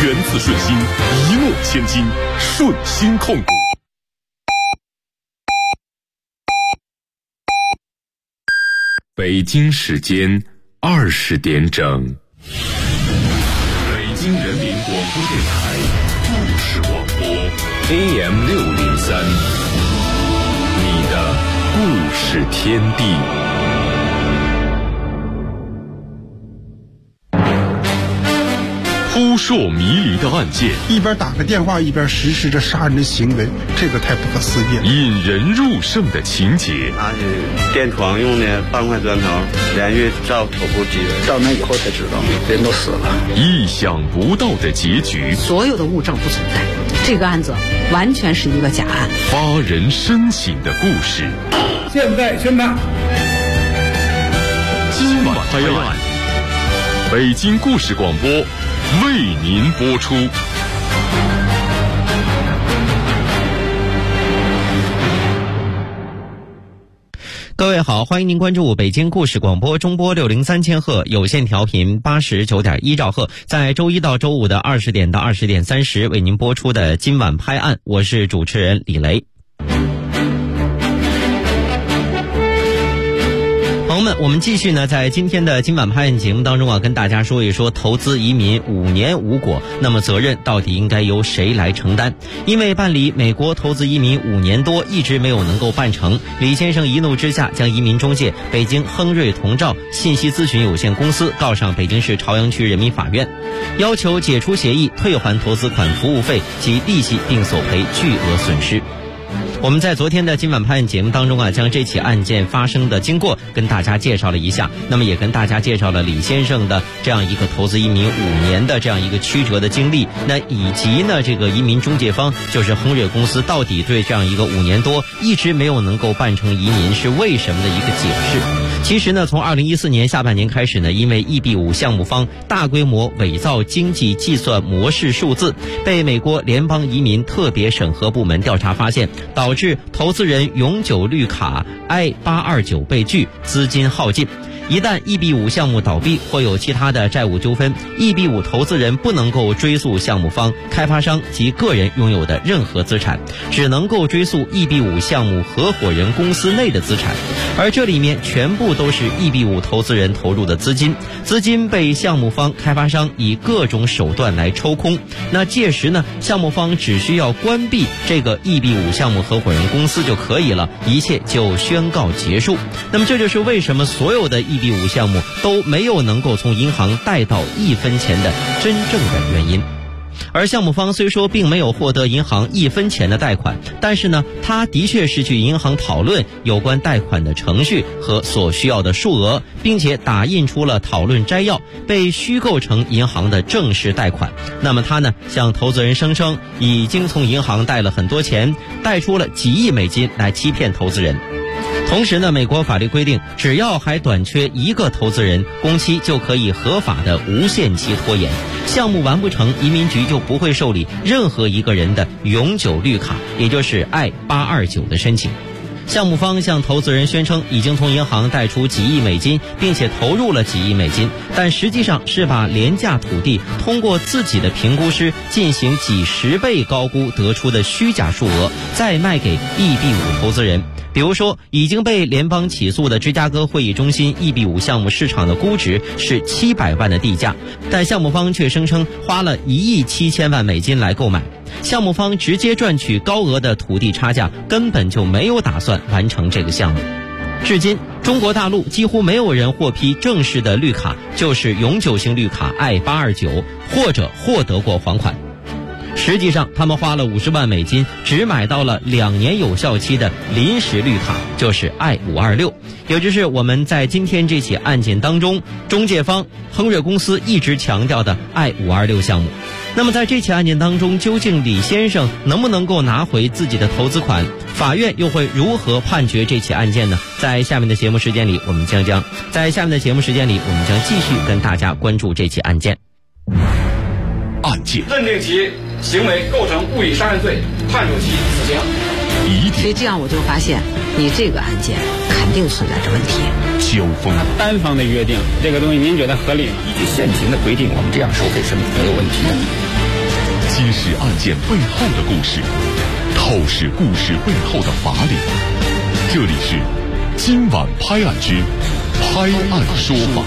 源自顺心，一诺千金，顺心控股。北京时间20点整，北京人民广播电台故事广播 AM603，你的故事天地。扑朔迷离的案件， 一边打个电话一边实施着杀人的行为，这个太不可思议了。 引人入胜的情节， 拿起电窗用的半块砖头连续照头部击人， 到那以后才知道人都死了。 意想不到的结局， 所有的物证不存在，这个案子完全是一个假案。 发人深省的故事， 现在宣判。 今晚拍案，北京故事广播为您播出。 各位好，欢迎您关注北京故事广播中波603千赫有线调频89.1兆赫，在周一到周五的20点到20点30为您播出的今晚拍案，我是主持人李雷。朋友们，我们继续呢，在今天的今晚拍案节目当中跟大家说一说投资移民5年无果，那么责任到底应该由谁来承担？因为办理美国投资移民5年多，一直没有能够办成，李先生一怒之下将移民中介北京亨瑞同兆信息咨询有限公司告上北京市朝阳区人民法院，要求解除协议，退还投资款服务费及利息，并索赔巨额损失。我们在昨天的今晚拍案节目当中将这起案件发生的经过跟大家介绍了一下，那么也跟大家介绍了李先生的这样一个投资移民5年的这样一个曲折的经历，那以及呢这个移民中介方就是亨瑞公司到底对这样一个5年多一直没有能够办成移民是为什么的一个解释。其实呢，从2014年下半年开始呢，因为 EB5 项目方大规模伪造经济计算模式数字，被美国联邦移民特别审核部门调查发现，导致投资人永久绿卡 I829 被拒，资金耗尽。一旦 EB5 项目倒闭或有其他的债务纠纷， EB5 投资人不能够追溯项目方、开发商及个人拥有的任何资产，只能够追溯 EB5 项目合伙人公司内的资产，而这里面全部都是 EB5 投资人投入的资金，资金被项目方、开发商以各种手段来抽空。那届时呢，项目方只需要关闭这个 EB5 项目合伙人公司就可以了，一切就宣告结束。那么这就是为什么所有的EB5 项目都没有能够从银行贷到1分钱的真正的原因。而项目方虽说并没有获得银行1分钱的贷款，但是呢，他的确是去银行讨论有关贷款的程序和所需要的数额，并且打印出了讨论摘要，被虚构成银行的正式贷款。那么他呢，向投资人声称已经从银行贷了很多钱，贷出了几亿美金来欺骗投资人。同时呢，美国法律规定，只要还短缺一个投资人，工期就可以合法的无限期拖延，项目完不成，移民局就不会受理任何一个人的永久绿卡，也就是 I829 的申请。项目方向投资人宣称已经从银行贷出几亿美金，并且投入了几亿美金，但实际上是把廉价土地通过自己的评估师进行几10倍高估得出的虚假数额，再卖给 EB5 投资人。比如说，已经被联邦起诉的芝加哥会议中心 EB5 项目市场的估值是700万的地价，但项目方却声称花了1亿7千万美金来购买。项目方直接赚取高额的土地差价，根本就没有打算完成这个项目。至今，中国大陆几乎没有人获批正式的绿卡，就是永久性绿卡 I829， 或者获得过还款。实际上，他们花了50万美金，只买到了2年有效期的临时绿卡，就是 I526， 也就是我们在今天这起案件当中，中介方亨瑞公司一直强调的 I526 项目。那么在这起案件当中，究竟李先生能不能够拿回自己的投资款？法院又会如何判决这起案件呢？在下面的节目时间里，我们将继续跟大家关注这起案件。 案件认定其行为构成故意杀人罪，判处其死刑。 所以这样我就发现，你这个案件肯定存在着问题。 交锋， 单方的约定这个东西，您觉得合理吗？ 依据现行的规定，我们这样收费是没有问题的。 揭示案件背后的故事，透视故事背后的法理。这里是今晚拍案之拍案说法。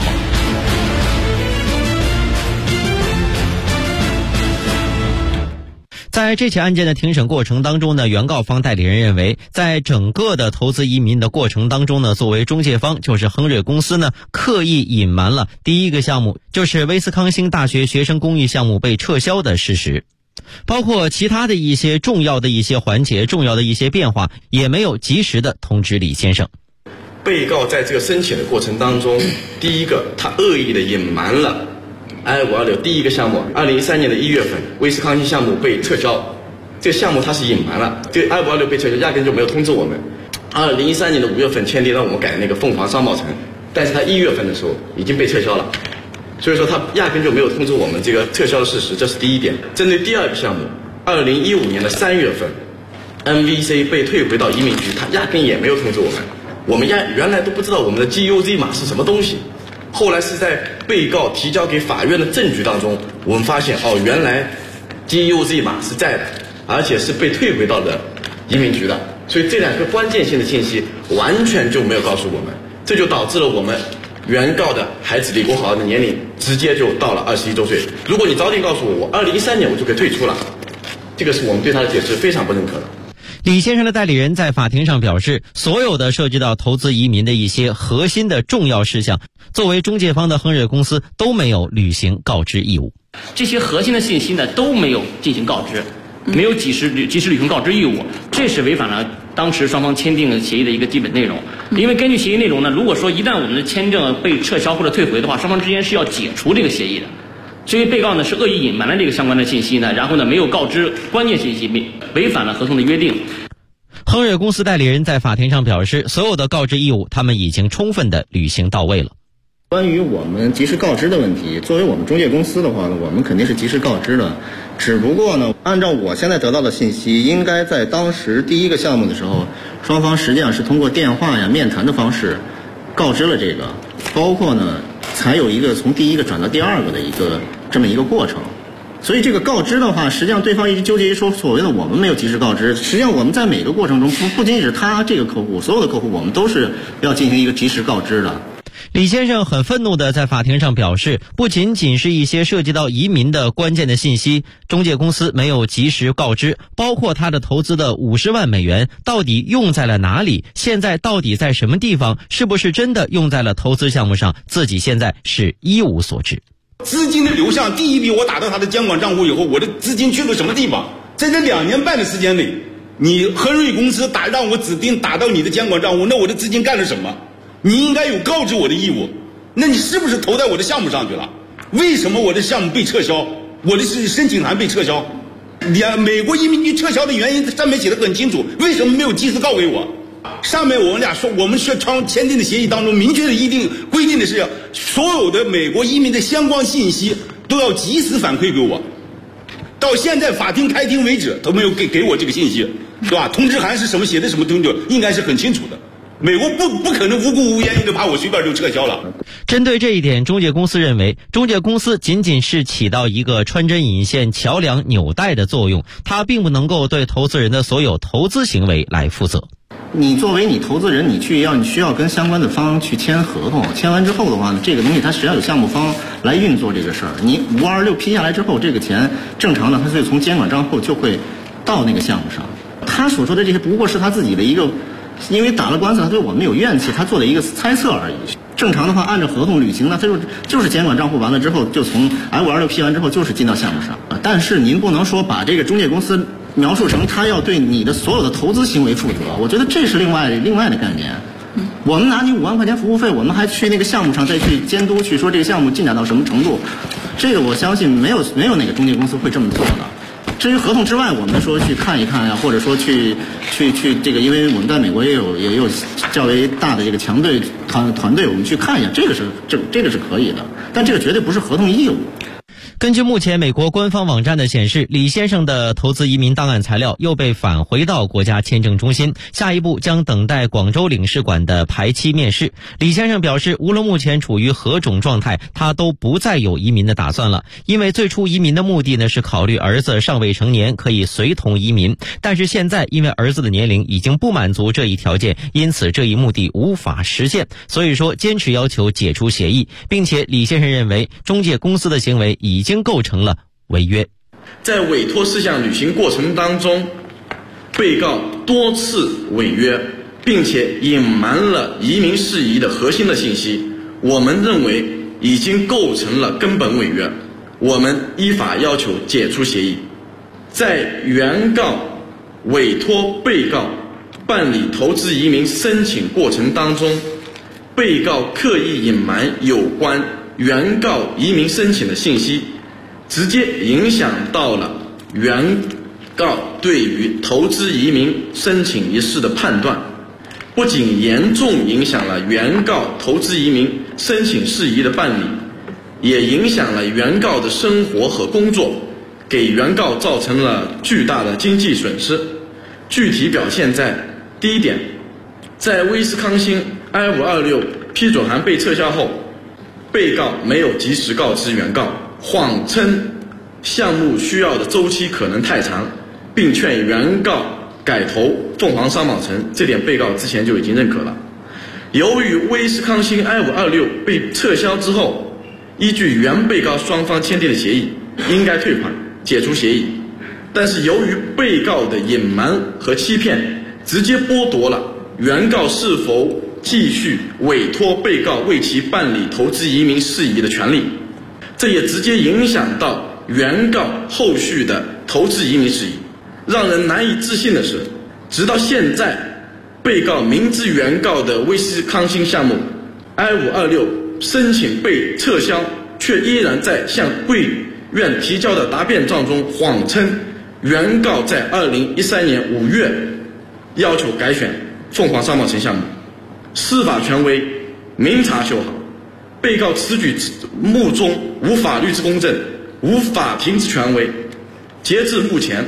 在这起案件的庭审过程当中呢，原告方代理人认为，在整个的投资移民的过程当中呢，作为中介方就是亨瑞公司呢，刻意隐瞒了第一个项目，就是威斯康星大学学生公寓项目被撤销的事实，包括其他的一些重要的一些环节、重要的一些变化，也没有及时的通知李先生。 被告在这个申请的过程当中，第一个，他恶意的隐瞒了I526第一个项目2013年的1月份威斯康星项目被撤销，这个项目它是隐瞒了，这个I526被撤销压根就没有通知我们。2013年的5月份签订让我们改的那个凤凰商贸城，但是它1月份的时候已经被撤销了，所以说他压根就没有通知我们这个撤销的事实，这是第一点。针对第二个项目2015年的3月份 MVC 被退回到移民局，他压根也没有通知我们，我们原来都不知道我们的 GUZ 码是什么东西。后来是在被告提交给法院的证据当中，我们发现原来 GUZ 码是在的，而且是被退回到的移民局的，所以这两个关键性的信息完全就没有告诉我们，这就导致了我们原告的孩子李国豪的年龄直接就到了21周岁。如果你早点告诉我2013年我就可以退出了，这个是我们对他的解释非常不认可的。 李先生的代理人在法庭上表示，所有的涉及到投资移民的一些核心的重要事项，作为中介方的亨瑞公司都没有履行告知义务。 这些核心的信息呢都没有进行告知，没有及时履行告知义务，这是违反了当时双方签订协议的一个基本内容。因为根据协议内容呢，如果说一旦我们的签证被撤销或者退回的话，双方之间是要解除这个协议的。所以被告呢是恶意隐瞒了这个相关的信息呢，然后呢没有告知关键信息，违反了合同的约定。 亨瑞公司代理人在法庭上表示，所有的告知义务他们已经充分的履行到位了。 关于我们及时告知的问题，作为我们中介公司的话呢，我们肯定是及时告知的。只不过呢，按照我现在得到的信息，应该在当时第一个项目的时候，双方实际上是通过电话面谈的方式告知了这个，包括呢才有一个从第一个转到第二个的这么一个过程。所以这个告知的话，实际上对方一直纠结于说所谓的我们没有及时告知，实际上我们在每个过程中不仅仅是他这个客户，所有的客户我们都是要进行一个及时告知的。 李先生很愤怒地在法庭上表示，不仅仅是一些涉及到移民的关键的信息，中介公司没有及时告知，包括他的投资的50万美元到底用在了哪里，现在到底在什么地方，是不是真的用在了投资项目上，自己现在是一无所知。 资金的流向，第一笔我打到他的监管账户以后，我的资金去了什么地方？在这2年半的时间内，你亨瑞公司让我指定打到你的监管账户，那我的资金干了什么？你应该有告知我的义务。那你是不是投在我的项目上去了？为什么我的项目被撤销？我的申请函被撤销？美国移民局撤销的原因上面写的很清楚，为什么没有及时告给我？上面我们俩说，我们签订的协议当中明确的规定的是，所有的美国移民的相关信息都要及时反馈给我。到现在法庭开庭为止都没有给我这个信息，对吧？通知函是什么写的什么东西，应该是很清楚的。美国不可能无故无原因的把我随便就撤销了。 针对这一点，中介公司认为，中介公司仅仅是起到一个穿针引线、桥梁纽带的作用，它并不能够对投资人的所有投资行为来负责。 你作为你投资人，你需要跟相关的方去签合同，签完之后的话呢，这个东西它实际上有项目方来运作这个事儿。你526批下来之后，这个钱正常的它就从监管账户就会到那个项目上。他所说的这些不过是他自己的一个，因为打了官司，他对我们有怨气，他做的一个猜测而已。正常的话，按照合同履行呢，他就是监管账户完了之后，就从I526批完之后就是进到项目上。但是您不能说把这个中介公司描述成他要对你的所有的投资行为负责，我觉得这是另外的概念。我们拿你5万块钱服务费，我们还去那个项目上再去监督，去说这个项目进展到什么程度，这个我相信没有哪个中介公司会这么做的。至于合同之外，我们说去看一看呀，或者说去这个，因为我们在美国也有较为大的这个强队团队，我们去看一下，这个是可以的，但这个绝对不是合同义务。 根据目前美国官方网站的显示，李先生的投资移民档案材料又被返回到国家签证中心，下一步将等待广州领事馆的排期面试。李先生表示，无论目前处于何种状态，他都不再有移民的打算了。因为最初移民的目的呢是考虑儿子尚未成年，可以随同移民，但是现在因为儿子的年龄已经不满足这一条件，因此这一目的无法实现，所以说坚持要求解除协议，并且李先生认为中介公司的行为已经构成了违约。 在委托事项履行过程当中，被告多次违约，并且隐瞒了移民事宜的核心的信息，我们认为已经构成了根本违约，我们依法要求解除协议。在原告委托被告办理投资移民申请过程当中，被告刻意隐瞒有关原告移民申请的信息，直接影响到了原告对于投资移民申请一事的判断，不仅严重影响了原告投资移民申请事宜的办理，也影响了原告的生活和工作，给原告造成了巨大的经济损失。具体表现在第一点，在威斯康星 I-526 批准函被撤销后，被告没有及时告知原告，谎称项目需要的周期可能太长，并劝原告改投凤凰商贸城，这点被告之前就已经认可了。由于威斯康星 I-526 被撤销之后，依据原被告双方签订的协议，应该退款解除协议，但是由于被告的隐瞒和欺骗，直接剥夺了原告是否继续委托被告为其办理投资移民事宜的权利，这也直接影响到原告后续的投资移民事宜。让人难以置信的是，直到现在，被告明知原告的威斯康星项目 I-526 申请被撤销，却依然在向贵院提交的答辩状中谎称原告在2013年5月要求改选凤凰商贸城项目，司法权威明察秋毫，被告此举目中无法律之公正，无法庭之权威。截至目前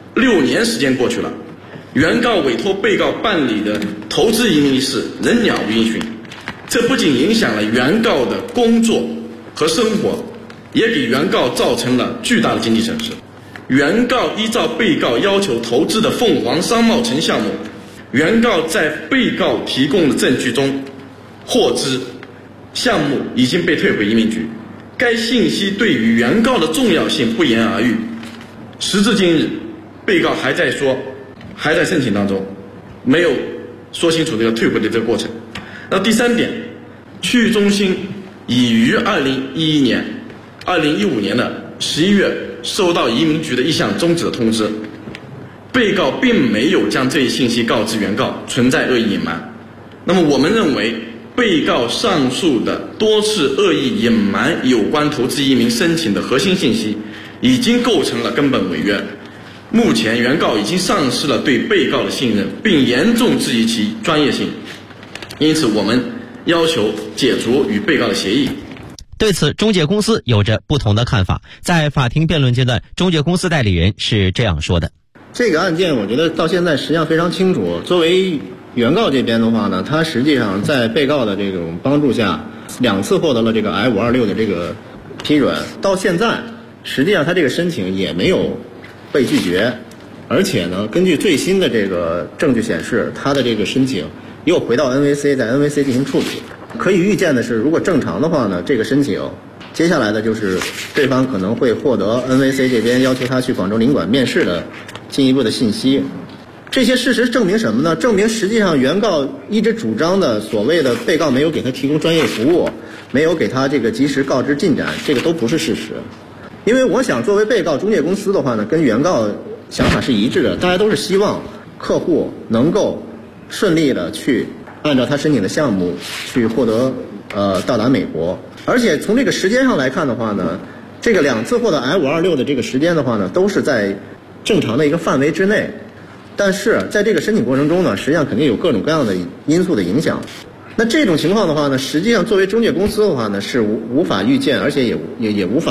6年时间过去了，原告委托被告办理的投资移民一事仍鸟不应讯，这不仅影响了原告的工作和生活，也给原告造成了巨大的经济损失。原告依照被告要求投资的凤凰商贸城项目，原告在被告提供的证据中获知项目已经被退回移民局，该信息对于原告的重要性不言而喻。时至今日，被告还在申请当中，没有说清楚这个退回的这个过程。那第三点，区域中心已于2015年的11月收到移民局的意向终止的通知，被告并没有将这一信息告知原告，存在恶意隐瞒。那么我们认为，被告上述的多次恶意隐瞒有关投资移民申请的核心信息，已经构成了根本违约。目前原告已经丧失了对被告的信任，并严重质疑其专业性，因此我们要求解除与被告的协议。 对此，中介公司有着不同的看法。在法庭辩论阶段，中介公司代理人是这样说的： 这个案件我觉得到现在实际上非常清楚，作为原告这边的话呢，他实际上在被告的这种帮助下2次获得了这个 I-526 的这个批准，到现在实际上他这个申请也没有被拒绝，而且呢，根据最新的这个证据显示，他的这个申请又回到 NVC， 在 NVC 进行处理。可以预见的是，如果正常的话呢，这个申请接下来的就是对方可能会获得 NVC 这边要求他去广州领馆面试的进一步的信息。这些事实证明什么呢？证明实际上原告一直主张的所谓的被告没有给他提供专业服务，没有给他这个及时告知进展，这个都不是事实。因为我想作为被告，中介公司的话呢，跟原告想法是一致的，大家都是希望客户能够顺利的去按照他申请的项目去获得到达美国。而且从这个时间上来看的话呢，这个2次获得 I-526 的这个时间的话呢，都是在正常的一个范围之内。但是在这个申请过程中呢，实际上肯定有各种各样的因素的影响。那这种情况的话呢，实际上作为中介公司的话呢，是无法预见，而且也无法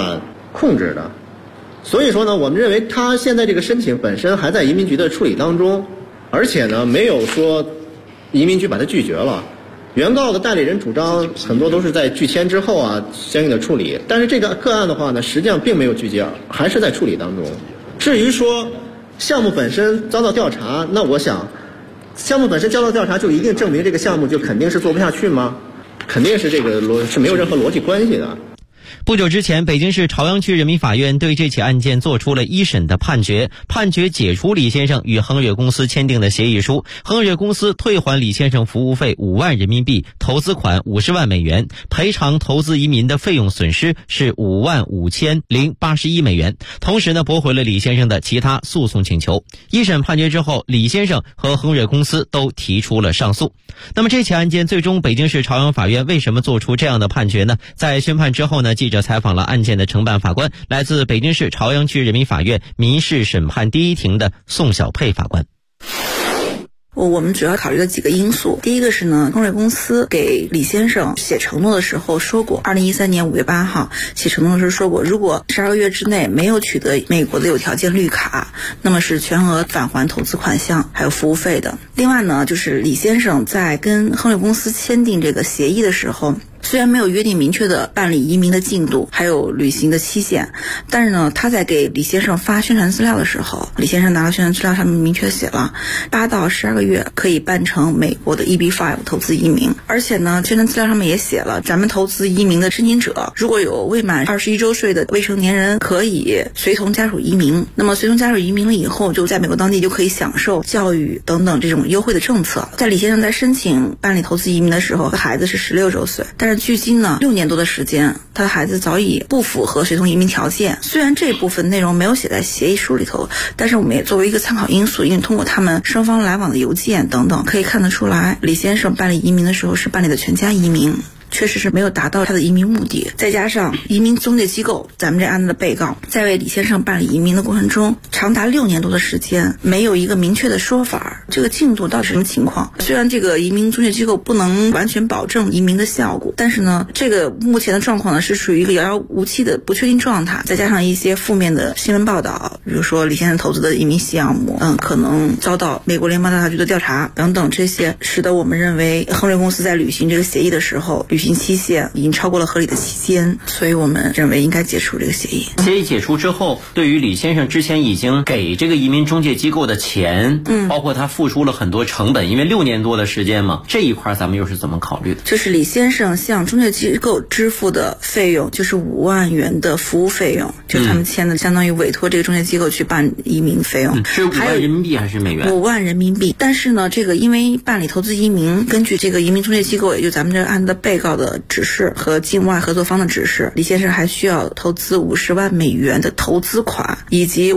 控制的。所以说呢，我们认为他现在这个申请本身还在移民局的处理当中，而且呢没有说移民局把他拒绝了。原告的代理人主张很多都是在拒签之后啊相应的处理，但是这个个案的话呢，实际上并没有拒绝，还是在处理当中。至于说项目本身遭到调查，那我想项目本身遭到调查就一定证明这个项目就肯定是做不下去吗？肯定是这个是没有任何逻辑关系的。 不久之前，北京市朝阳区人民法院对这起案件作出了一审的判决，解除李先生与恒瑞公司签订的协议书，恒瑞公司退还李先生服务费5万人民币，投资款50万美元，赔偿投资移民的费用损失是55081美元，同时呢驳回了李先生的其他诉讼请求。一审判决之后，李先生和恒瑞公司都提出了上诉。那么这起案件最终北京市朝阳法院为什么做出这样的判决呢？在宣判之后呢，记者采访了案件的承办法官，来自北京市朝阳区人民法院民事审判第一庭的宋小佩法官。 我们主要考虑了几个因素。第一个是呢，恒瑞公司给李先生写承诺的时候说过，2013年5月8号写承诺的时候说过，如果12个月之内没有取得美国的有条件绿卡，那么是全额返还投资款项还有服务费的。另外呢，就是李先生在跟恒瑞公司签订这个协议的时候，虽然没有约定明确的办理移民的进度还有履行的期限，但是呢，他在给李先生发宣传资料的时候，李先生拿到宣传资料上面明确写了8到12个月可以办成美国的 EB-5 投资移民。而且呢，宣传资料上面也写了，咱们投资移民的申请者如果有未满21周岁的未成年人，可以随同家属移民。那么随同家属移民了以后，就在美国当地就可以享受教育等等这种优惠的政策。在李先生在申请办理投资移民的时候，孩子是16周岁，但是距今呢6年多的时间，他的孩子早已不符合随同移民条件。虽然这部分内容没有写在协议书里头，但是我们也作为一个参考因素，因为通过他们双方来往的邮件等等，可以看得出来，李先生办理移民的时候是办理的全家移民，确实是没有达到他的移民目的。再加上移民中介机构，咱们这案子的被告在为李先生办理移民的过程中，长达6年多的时间，没有一个明确的说法，这个进度到底是什么情况。虽然这个移民中介机构不能完全保证移民的效果，但是呢，这个目前的状况呢是属于一个遥遥无期的不确定状态。再加上一些负面的新闻报道，比如说李先生投资的移民项目可能遭到美国联邦调查局的调查等等，这些使得我们认为恒瑞公司在履行这个协议的时候，履行期限已经超过了合理的期间，所以我们认为应该解除这个协议。 协议解除之后，对于李先生之前已经给这个移民中介机构的钱，包括他付出了很多成本，因为6年多的时间嘛，这一块咱们又是怎么考虑的？ 就是李先生向中介机构支付的费用，就是5万元的服务费用，就是他们签的相当于委托这个中介机构去办移民费用。 是5万人民币还是美元 ？5万人民币。但是呢，这个因为办理投资移民，根据这个移民中介机构，也就咱们这个案子的被告的指示和境外合作方的指示，李先生还需要投资50万美元的投资款，以及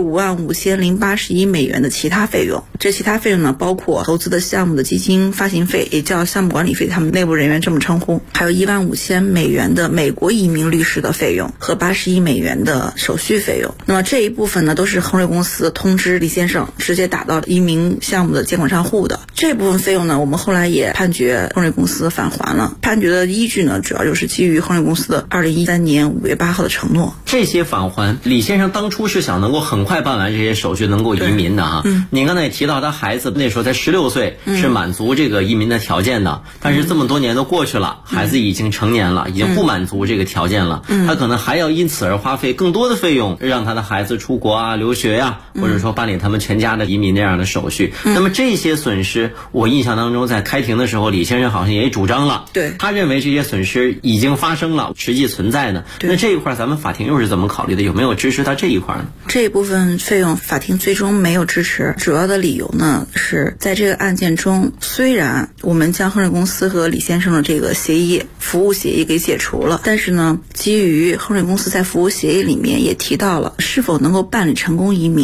55081美元的其他费用。这其他费用呢，包括投资的项目的基金发行费，也叫项目管理费，他们内部人员这么称呼，还有15000美元的美国移民律师的费用和81美元的手续费用。那么这一部分呢，都是恒瑞公司通知李先生直接打到移民项目的监管账户的。这部分费用呢，我们后来也判决恒瑞公司返还了。判决的依据呢，主要就是基于恒瑞公司的2013年5月8号的承诺。 这些返还，李先生当初是想能够很快办完这些手续，能够移民的哈。您刚才也提到他孩子那时候才16岁，是满足这个移民的条件的，但是这么多年都过去了，孩子已经成年了，已经不满足这个条件了，他可能还要因此而花费更多的费用，让他的孩子出国啊、留学呀，或者说办理他们全家的移民这样的手续。那么这些损失，我印象当中在开庭的时候，李先生好像也主张了， 对， 他认为这些损失已经发生了，实际存在的。那这一块咱们法庭又是怎么考虑的？有没有支持他这一块呢？ 这一部分费用法庭最终没有支持，主要的理由呢是在这个案件中，虽然我们将恒瑞公司和李先生的这个协议服务协议给解除了，但是呢，基于恒瑞公司在服务协议里面也提到了是否能够办理成功移民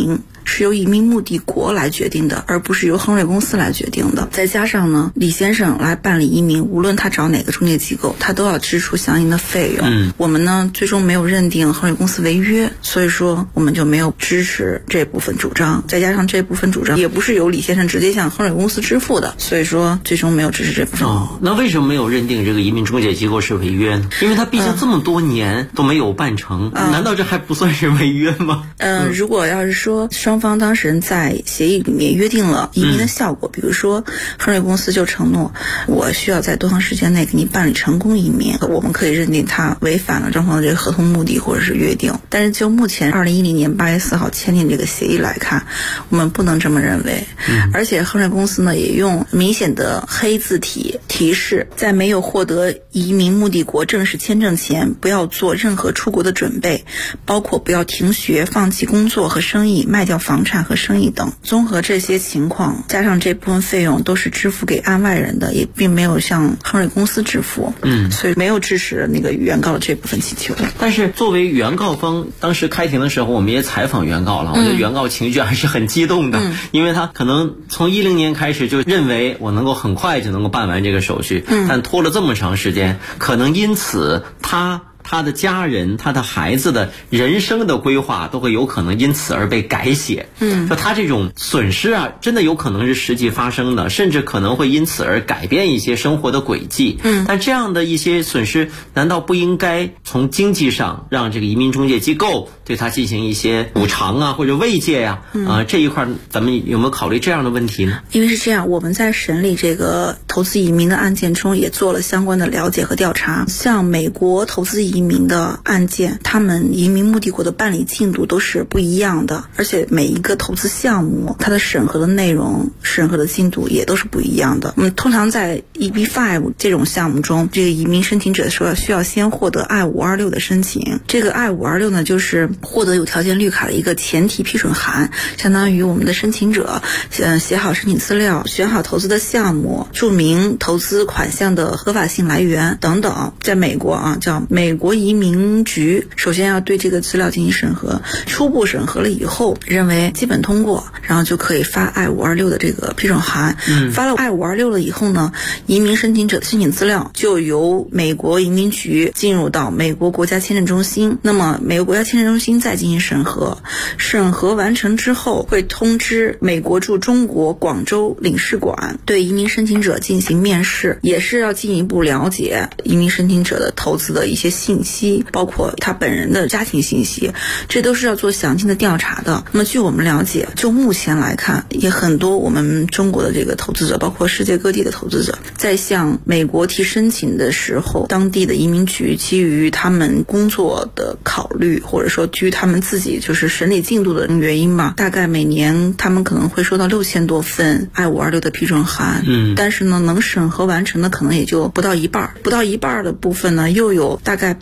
是由移民目的国来决定的，而不是由亨瑞公司来决定的。再加上呢，李先生来办理移民，无论他找哪个中介机构，他都要支出相应的费用。我们呢最终没有认定亨瑞公司违约，所以说我们就没有支持这部分主张。再加上这部分主张也不是由李先生直接向亨瑞公司支付的，所以说最终没有支持这部分。 那为什么没有认定这个移民中介机构是违约呢？因为他毕竟这么多年都没有办成，难道这还不算是违约吗？ 如果要是说双方当事人在协议里面约定了移民的效果，比如说亨瑞公司就承诺我需要在多长时间内给你办理成功移民，我们可以认定他违反了双方的这个合同目的或者是约定。但是就目前2010年8月4号签订这个协议来看，我们不能这么认为。而且亨瑞公司呢也用明显的黑字体提示，在没有获得移民目的国正式签证前，不要做任何出国的准备，包括不要停学、放弃工作和生意、卖掉房产和生意等。综合这些情况，加上这部分费用都是支付给案外人的，也并没有向亨瑞公司支付，所以没有支持那个原告的这部分请求。 但是作为原告方，当时开庭的时候我们也采访原告了，我觉得原告情绪还是很激动的，因为他可能从2010年开始就认为我能够很快就能够办完这个手续，但拖了这么长时间，可能因此他的家人、他的孩子的人生的规划都会有可能因此而被改写。说他这种损失啊，真的有可能是实际发生的，甚至可能会因此而改变一些生活的轨迹。但这样的一些损失，难道不应该从经济上让这个移民中介机构对他进行一些补偿啊，或者慰藉呀？这一块咱们有没有考虑这样的问题呢？ 因为是这样，我们在审理这个投资移民的案件中也做了相关的了解和调查。像美国投资移民的案件，他们移民目的国的办理进度都是不一样的，而且每一个投资项目它的审核的内容、审核的进度也都是不一样的。通常在 EB5 这种项目中，这个移民申请者说需要先获得 I526 的申请。这个 I526 呢，就是获得有条件绿卡的一个前提批准函，相当于我们的申请者写好申请资料，选好投资的项目，注明投资款项的合法性来源等等。在美国叫美国移民局，首先要对这个资料进行审核，初步审核了以后认为基本通过，然后就可以发 I526 的这个批准函。发了 I526 了以后呢，移民申请者的申请资料就由美国移民局进入到美国国家签证中心，那么美国国家签证中心再进行审核，审核完成之后会通知美国驻中国广州领事馆，对移民申请者进行面试，也是要进一步了解移民申请者的投资的一些信息，包括他本人的家庭信息，这都是要做详尽的调查的。那么据我们了解，就目前来看，也很多我们中国的这个投资者，包括世界各地的投资者，在向美国提申请的时候，当地的移民局基于他们工作的考虑，或者说基于他们自己就是审理进度的原因吧，大概每年他们可能会收到6000多份 I526 的批准函，但是呢，能审核完成的可能也就不到一半的部分呢，又有大概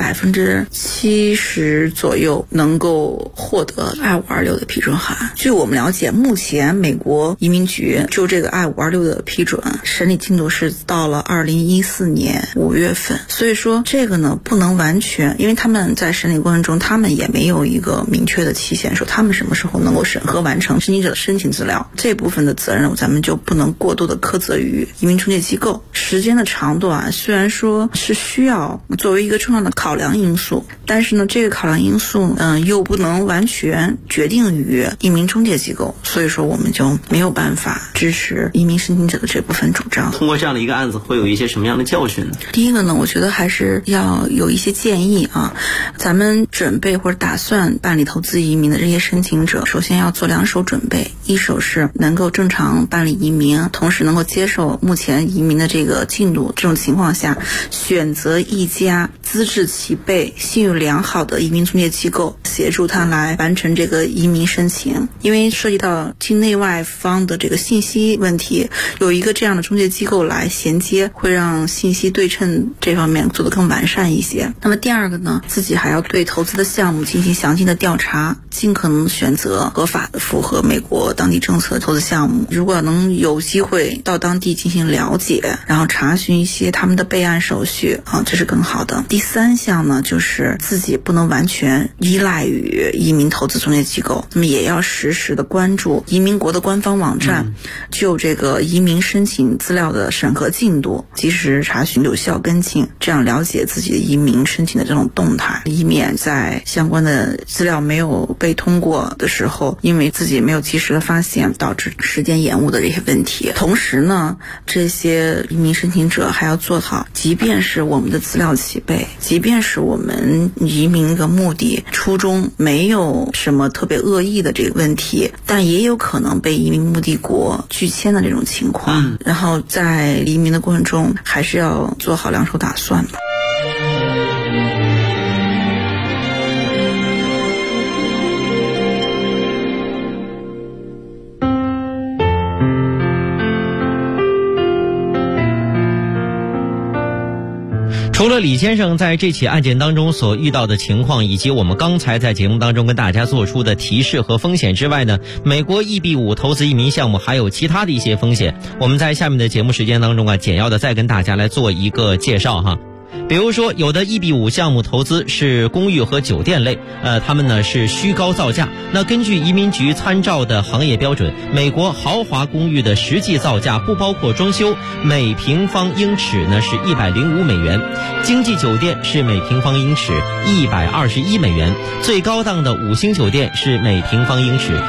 70%左右能够获得 I526 的批准函。据我们了解，目前美国移民局就这个 I526 的批准审理进度是到了2014年5月份，所以说这个呢不能完全，因为他们在审理过程中他们也没有一个明确的期限说他们什么时候能够审核完成申请者的申请资料，这部分的责任咱们就不能过多的苛责于移民中介机构。时间的长短虽然说是需要作为一个重要的考量因素，但是呢这个考量因素又不能完全决定于移民中介机构，所以说我们就没有办法支持移民申请者的这部分主张。 通过这样的一个案子会有一些什么样的教训呢？ 第一个呢，我觉得还是要有一些建议咱们准备或者打算办理投资移民的这些申请者，首先要做2手准备，一手是能够正常办理移民，同时能够接受目前移民的这个进度，这种情况下选择一家资质齐备、信誉良好的移民中介机构协助他来完成这个移民申请。因为涉及到境内外方的这个信息问题，有一个这样的中介机构来衔接，会让信息对称这方面做得更完善一些。那么第二个呢，自己还要对投资的项目进行详尽的调查，尽可能选择合法的符合美国当地政策的投资项目。如果能有机会到当地进行了解，然后查询一些他们的备案手续这是更好的。第3项呢，就是自己不能完全依赖于移民投资中介机构，那么也要实时的关注移民国的官方网站，就这个移民申请资料的审核进度及时查询，有效跟进，这样了解自己的移民申请的这种动态，以免在相关的资料没有被通过的时候，因为自己没有及时的发现，导致时间延误的这些问题。同时呢，这些移民申请者还要做好，即便是我们的资料齐备，即便是我们移民的目的初衷没有什么特别恶意的这个问题，但也有可能被移民目的国拒签的这种情况。然后在移民的过程中，还是要做好两手打算吧。 除了李先生在这起案件当中所遇到的情况，以及我们刚才在节目当中跟大家做出的提示和风险之外呢，美国 EB5 投资移民项目还有其他的一些风险，我们在下面的节目时间当中简要的再跟大家来做一个介绍哈。比如说，有的 EB5 项目投资是公寓和酒店类，他们呢是虚高造价。那根据移民局参照的行业标准，美国豪华公寓的实际造价不包括装修，每平方英尺呢是105美元，经济酒店是每平方英尺121美元，最高档的5星酒店是每平方英尺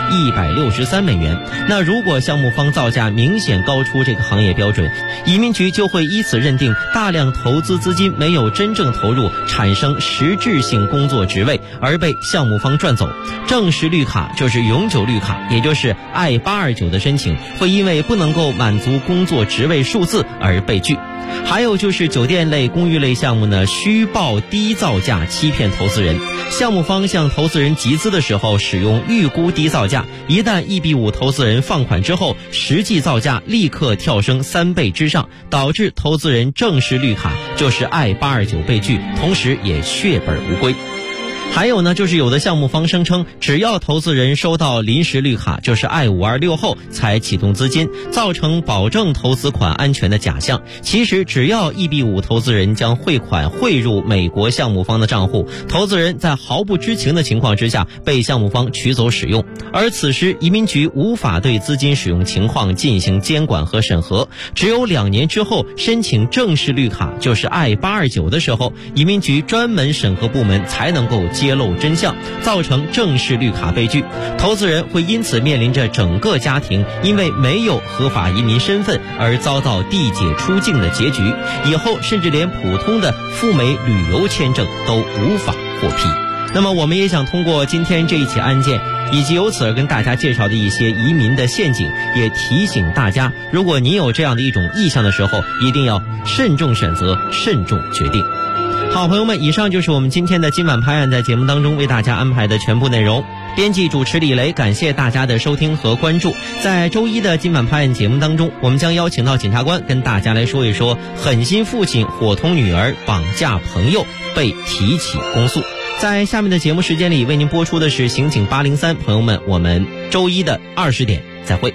163美元。那如果项目方造价明显高出这个行业标准，移民局就会依此认定大量投资资金没有真正投入，产生实质性工作职位而被项目方赚走。正式绿卡就是永久绿卡，也就是 I-829 的申请会因为不能够满足工作职位数字而被拒。还有就是酒店类、公寓类项目呢，虚报低造价欺骗投资人。项目方向投资人集资的时候使用预估低造价，一旦 EB5 投资人放款之后，实际造价立刻跳升3倍之上，导致投资人正式绿卡就是 I-829 被拒，同时也血本无归。还有呢，就是有的项目方声称只要投资人收到临时绿卡，就是 I-526 后才启动资金，造成保证投资款安全的假象。其实只要 EB5 投资人将汇款汇入美国项目方的账户，投资人在毫不知情的情况之下被项目方取走使用，而此时移民局无法对资金使用情况进行监管和审核。只有2年之后申请正式绿卡，就是 I-829 的时候，移民局专门审核部门才能够揭露真相，造成正式绿卡被拒。投资人会因此面临着整个家庭因为没有合法移民身份而遭到递解出境的结局，以后甚至连普通的赴美旅游签证都无法获批。那么我们也想通过今天这一起案件以及由此而跟大家介绍的一些移民的陷阱，也提醒大家，如果你有这样的一种意向的时候，一定要慎重选择，慎重决定。好，朋友们，以上就是我们今天的今晚拍案在节目当中为大家安排的全部内容。编辑主持李雷，感谢大家的收听和关注。在周一的今晚拍案节目当中，我们将邀请到检察官跟大家来说一说狠心父亲伙同女儿绑架朋友被提起公诉。在下面的节目时间里为您播出的是刑警803，朋友们，我们周一的20点再会。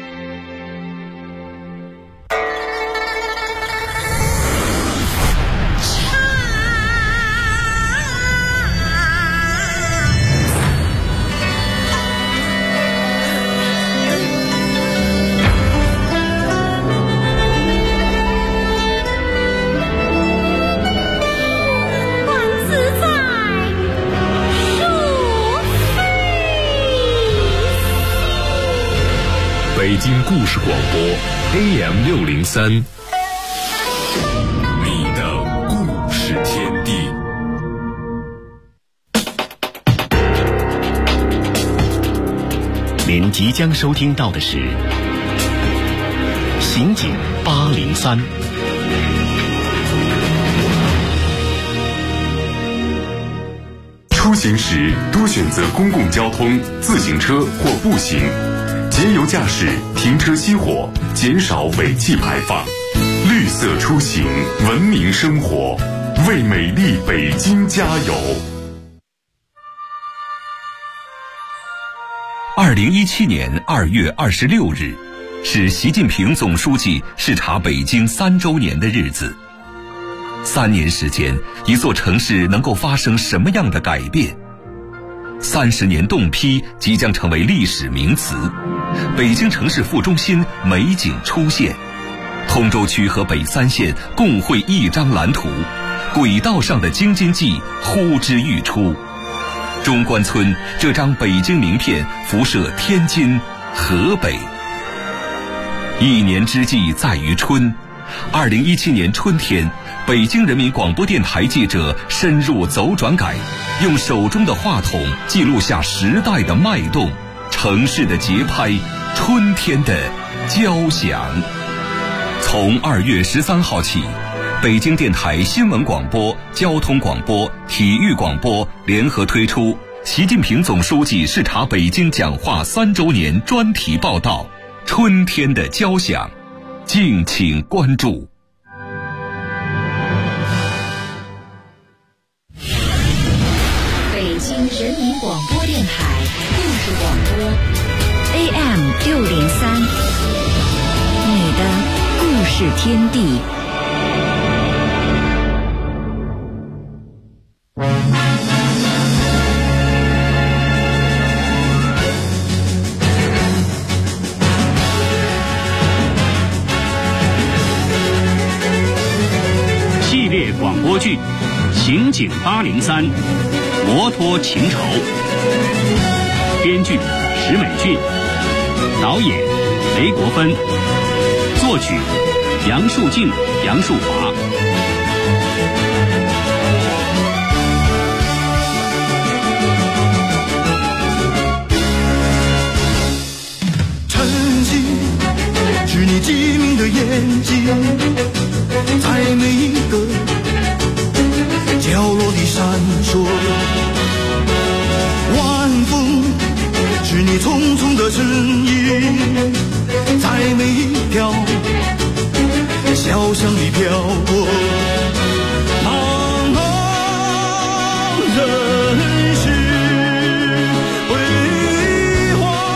北京故事广播 AM603， 你的故事天地。 您即将收听到的是刑警803。 出行时多选择公共交通、自行车或步行。节油驾驶，停车熄火，减少尾气排放。绿色出行，文明生活，为美丽北京加油。 2017年2月26日，是习近平总书记视察北京3周年的日子。3年时间，一座城市能够发生什么样的改变？30年冻批即将成为历史名词，北京城市副中心美景出现，通州区和北3县共绘一张蓝图，轨道上的京津冀呼之欲出。中关村这张北京名片辐射天津、河北。一年之计在于春，2017年春天，北京人民广播电台记者深入走转改，用手中的话筒记录下时代的脉动，城市的节拍，春天的交响。从2月13号起，北京电台新闻广播、交通广播、体育广播联合推出习近平总书记视察北京讲话3周年专题报道《春天的交响》，敬请关注。 北京人民广播电台故事广播 AM603，你的故事天地。 系列广播剧《刑警803》，摩托情仇。编剧石美俊，导演雷国芬，作曲杨树静、杨树华。 晨曦是你机敏的眼睛，在每一个角落里闪烁。晚风是你匆匆的身影，在每一条小巷里飘过。茫茫人世悲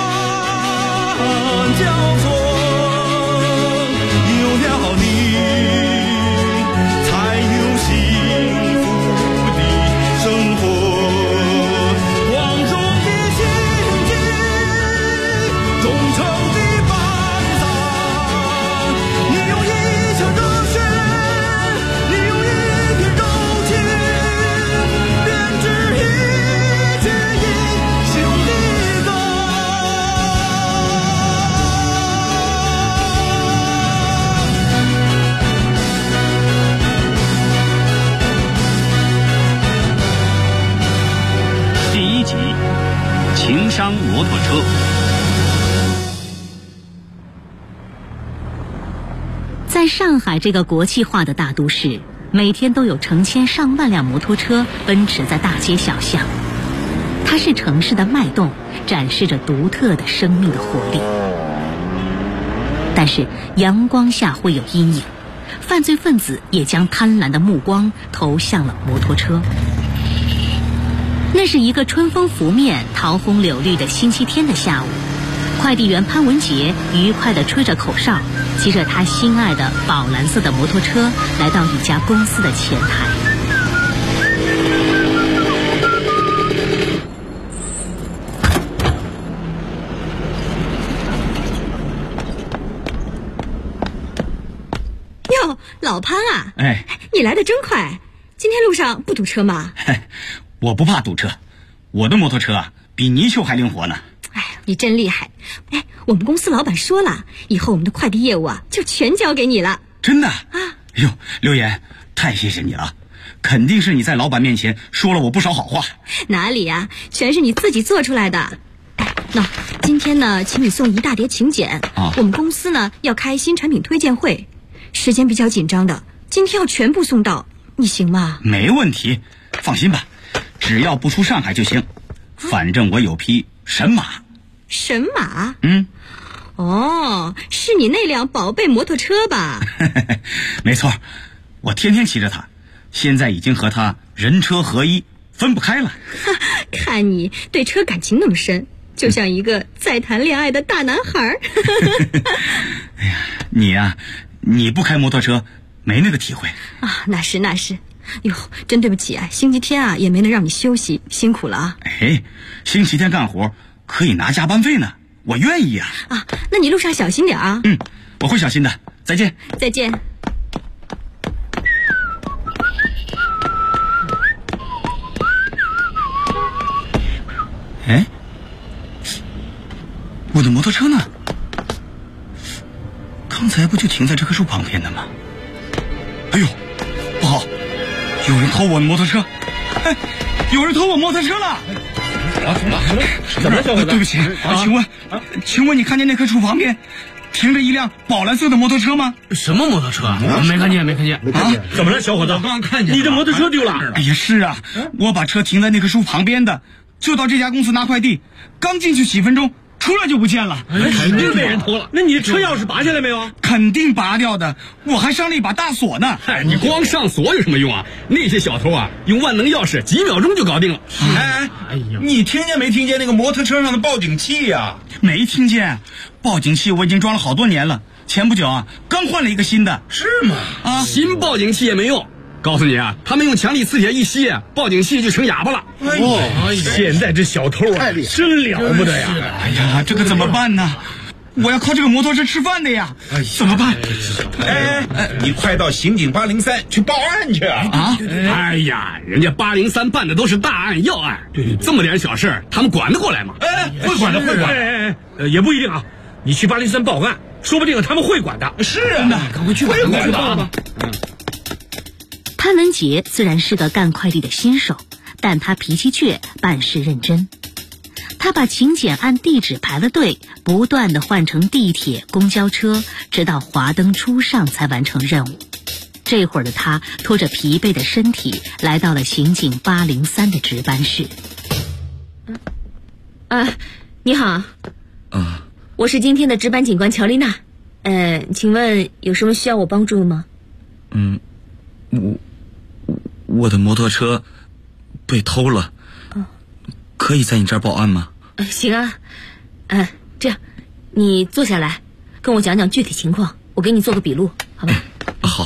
欢交错，有了你才有幸福的生活。广州的心境，忠诚的班长，你用一腔热血，你用一片柔情，编织一曲英雄的歌。 第1集，情商摩托车。 在上海这个国际化的大都市，每天都有成千上万辆摩托车奔驰在大街小巷，它是城市的脉动，展示着独特的生命的活力。但是阳光下会有阴影，犯罪分子也将贪婪的目光投向了摩托车。那是一个春风拂面、桃红柳绿的星期天的下午，快递员潘文杰愉快地吹着口哨，骑着他心爱的宝蓝色的摩托车来到一家公司的前台。 哟，老潘啊， 哎， 你来得真快，今天路上不堵车吗？ 我不怕堵车，我的摩托车啊比泥鳅还灵活呢。 哎，你真厉害！哎，我们公司老板说了，以后我们的快递业务啊就全交给你了。 真的啊？哎呦，刘岩，太谢谢你了，肯定是你在老板面前说了我不少好话。 哪里呀，全是你自己做出来的。哎，那今天呢，请你送一大叠请柬啊。我们公司呢要开新产品推荐会，时间比较紧张的，今天要全部送到，你行吗？ 没问题，放心吧，只要不出上海就行。反正我有匹神马。 神马？ 嗯。 哦，是你那辆宝贝摩托车吧？ 没错，我天天骑着它，现在已经和它人车合一，分不开了。 看你对车感情那么深， 就像一个在谈恋爱的大男孩。 哎呀，你呀，你不开摩托车没那个体会啊。那是。哟，真对不起啊，星期天啊也没能让你休息，辛苦了啊。 哎，星期天干活可以拿加班费呢，我愿意啊。 啊，那你路上小心点啊。 我会小心的。再见。 再见。 哎，我的摩托车呢？刚才不就停在这棵树旁边的吗？哎呦，不好，有人偷我的摩托车！哎，有人偷我摩托车了！ 怎么了，小伙子？ 对不起，请问你看见那棵树旁边停着一辆宝蓝色的摩托车吗？ 什么摩托车？没看见啊！ 怎么了，小伙子？ 我刚看见你的摩托车丢了。 哎呀，是啊，我把车停在那棵树旁边的，就到这家公司拿快递，刚进去几分钟，出来就不见了。 肯定被人偷了。那你车钥匙拔下来没有？ 肯定拔掉的，我还上了一把大锁呢。 嗨，你光上锁有什么用啊？那些小偷啊，用万能钥匙几秒钟就搞定了。 哎呀，你听见没听见那个摩托车上的报警器呀？ 没听见，报警器我已经装了好多年了，前不久啊刚换了一个新的。 是吗？ 啊，新报警器也没用。告诉你啊，他们用强力磁铁一吸，报警器就成哑巴了。现在这小偷啊，真了不得呀！ 哎呀，这可怎么办呢？我要靠这个摩托车吃饭的呀，怎么办？ 你快到刑警803去报案去啊！ 哎呀，人家803办的都是大案要案，这么点小事他们管得过来吗？ 会管的。 也不一定啊。你去803报案，说不定他们会管的。 是啊， 赶快去吧， 会管的。 潘文杰虽然是个干快递的新手，但他脾气倔，办事认真。他把请柬按地址排了队，不断地换乘地铁、公交车，直到华灯初上才完成任务。这会儿的他拖着疲惫的身体来到了刑警803的值班室。 你好。我是今天的值班警官乔丽娜。请问有什么需要我帮助吗？ 我的摩托车被偷了，可以在你这儿报案吗？ 行啊。这样，你坐下来，跟我讲讲具体情况，我给你做个笔录，好吧？ 好。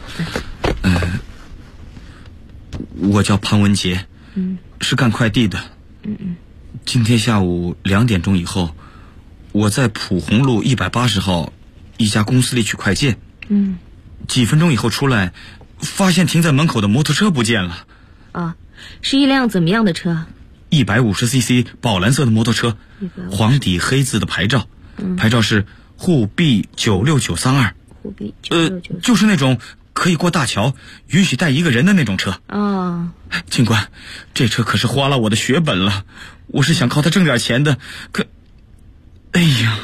我叫潘文杰，是干快递的。今天下午2点钟以后，我在普红路180号一家公司里取快件。几分钟以后出来，发现停在门口的摩托车不见了。 是一辆怎么样的车 ？150cc 宝蓝色的摩托车，黄底黑字的牌照，牌照是沪 B96932。就是那种可以过大桥，允许带一个人的那种车。警官，这车可是花了我的血本了，我是想靠它挣点钱的，可，哎呀，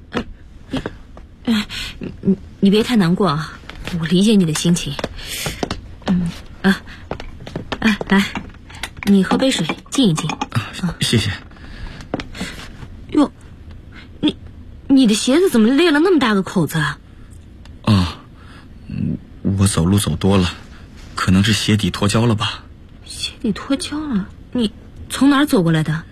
你别太难过啊，我理解你的心情。来，你喝杯水静一静。 谢谢。 哟，你的鞋子怎么裂了那么大个口子啊？ 我走路走多了，可能是鞋底脱胶了吧。 鞋底脱胶了？你从哪儿走过来的？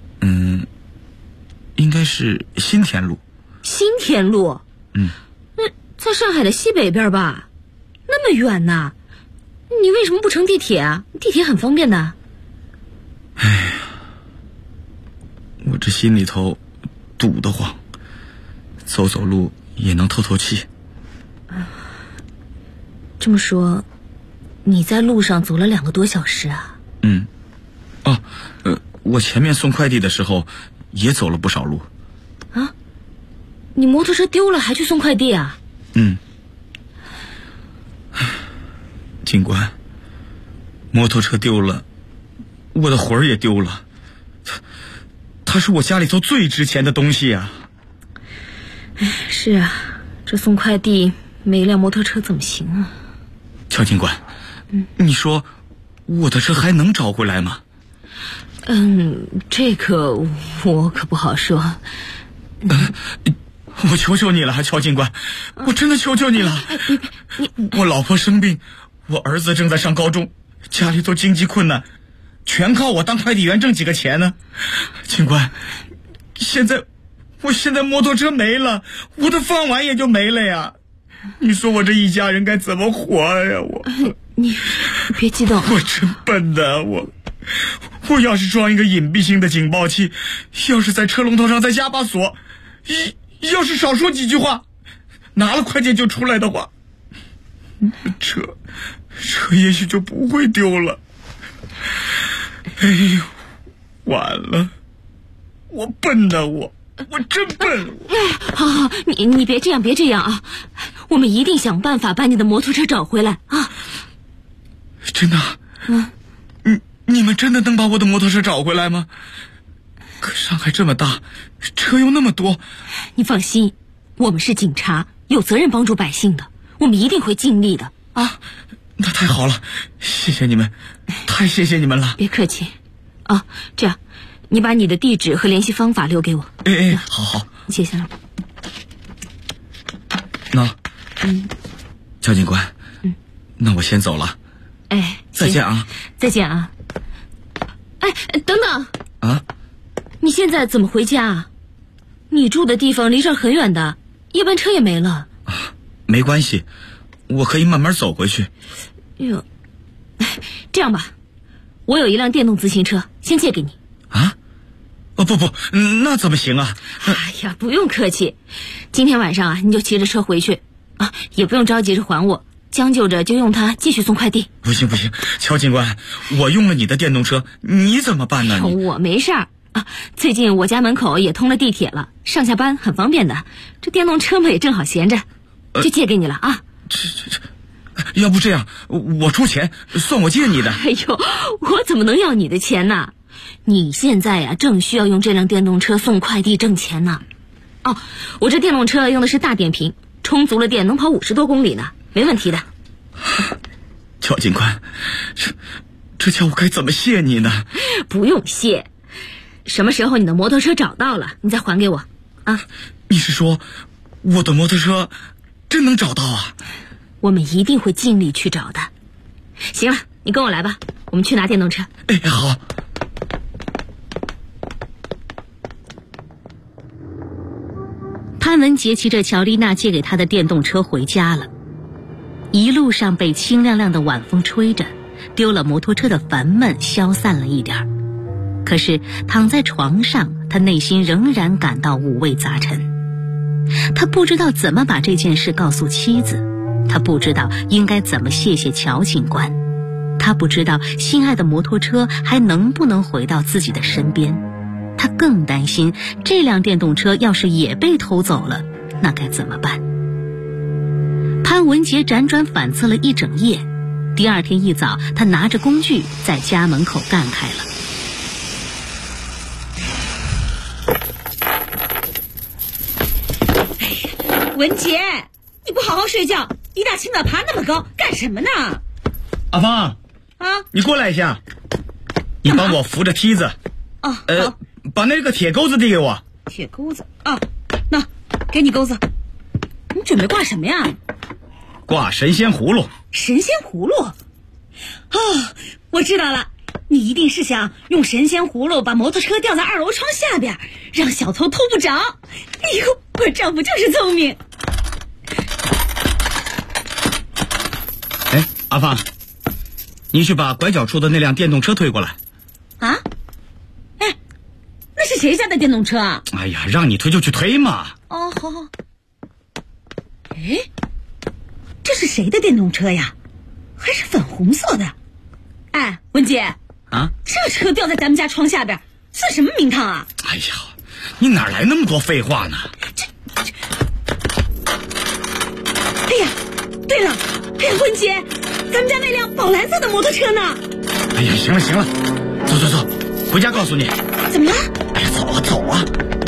应该是新田路。 新田路？那在上海的西北边吧？那么远呢？你为什么不乘地铁啊？地铁很方便的。 哎呀，我这心里头堵得慌，走路也能透透气。 这么说，你在路上走了2个多小时啊？ 我前面送快递的时候也走了不少路。 你摩托车丢了还去送快递啊？ 警官，摩托车丢了，我的魂儿也丢了，它是我家里头最值钱的东西啊。 是啊，这送快递没一辆摩托车怎么行啊？ 乔警官，你说我的车还能找回来吗？ 这个我可不好说。 我求求你了，乔警官，我真的求求你了。我老婆生病，我儿子正在上高中，家里头经济困难，全靠我当快递员挣几个钱呢。警官， 我现在摩托车没了，我的饭碗也就没了呀。你说我这一家人该怎么活呀？ 你别激动。 我真笨的，我要是装一个隐蔽性的警报器，要是在车龙头上再加把锁，要是少说几句话，拿了快件就出来的话，车也许就不会丢了。哎呦，完了，我笨的我真笨。 好，你别这样啊，我们一定想办法把你的摩托车找回来啊。 真的？你们真的能把我的摩托车找回来吗？可上海这么大，车又那么多。 你放心，我们是警察，有责任帮助百姓的，我们一定会尽力的啊。 那太好了，谢谢你们，太谢谢你们了。 别客气啊，这样你把你的地址和联系方法留给我。 好， 谢谢了。 那乔警官，那我先走了。再见啊。 再见啊。等等啊， 你现在怎么回家啊？你住的地方离这儿很远的，夜班车也没了。 没关系，我可以慢慢走回去。 哟，这样吧，我有一辆电动自行车，先借给你。 啊？不，那怎么行啊？ 哎呀，不用客气，今天晚上啊，你就骑着车回去啊，也不用着急着还我，将就着就用它继续送快递。 不行，乔警官，我用了你的电动车，你怎么办呢？ 我没事儿啊，最近我家门口也通了地铁了，上下班很方便的，这电动车嘛也正好闲着，就借给你了啊。 要不这样，我出钱，算我借你的。 哎呦，我怎么能要你的钱呢？你现在呀，正需要用这辆电动车送快递挣钱呢。哦，我这电动车用的是大电瓶，充足了电能跑50多公里呢，没问题的。 乔警官，这叫我该怎么谢你呢？ 不用谢，什么时候你的摩托车找到了，你再还给我啊。 你是说我的摩托车真能找到啊？ 我们一定会尽力去找的。行了，你跟我来吧，我们去拿电动车。 好。 潘文杰骑着乔丽娜借给他的电动车回家了，一路上被清亮亮的晚风吹着，丢了摩托车的烦闷消散了一点。可是躺在床上，他内心仍然感到五味杂陈。他不知道怎么把这件事告诉妻子，他不知道应该怎么谢谢乔警官，他不知道心爱的摩托车还能不能回到自己的身边。他更担心这辆电动车要是也被偷走了，那该怎么办？潘文杰辗转反侧了一整夜，第二天一早，他拿着工具在家门口干开了。 文杰，你不好好睡觉，一大清早爬那么高干什么呢？ 阿芳啊， 你过来一下，你帮我扶着梯子。 哦， 把那个铁钩子递给我。 铁钩子啊，那给你钩子。你准备挂什么呀？ 挂神仙葫芦。 神仙葫芦？哦，我知道了，你一定是想用神仙葫芦把摩托车吊在2楼窗下边，让小偷偷不着。哎呦，我丈夫就是聪明。 阿芳，你去把拐角处的那辆电动车推过来。 啊？那是谁家的电动车啊？ 哎呀，让你推就去推嘛。 哦，好。这是谁的电动车呀？还是粉红色的？哎，文杰啊， 这车吊在咱们家窗下边，算什么名堂啊？ 哎呀，你哪来那么多废话呢？ 哎呀，对了，文杰，咱们家那辆宝蓝色的摩托车呢？ 哎呀，行了，走，回家告诉你。 怎么了？ 哎呀，走啊！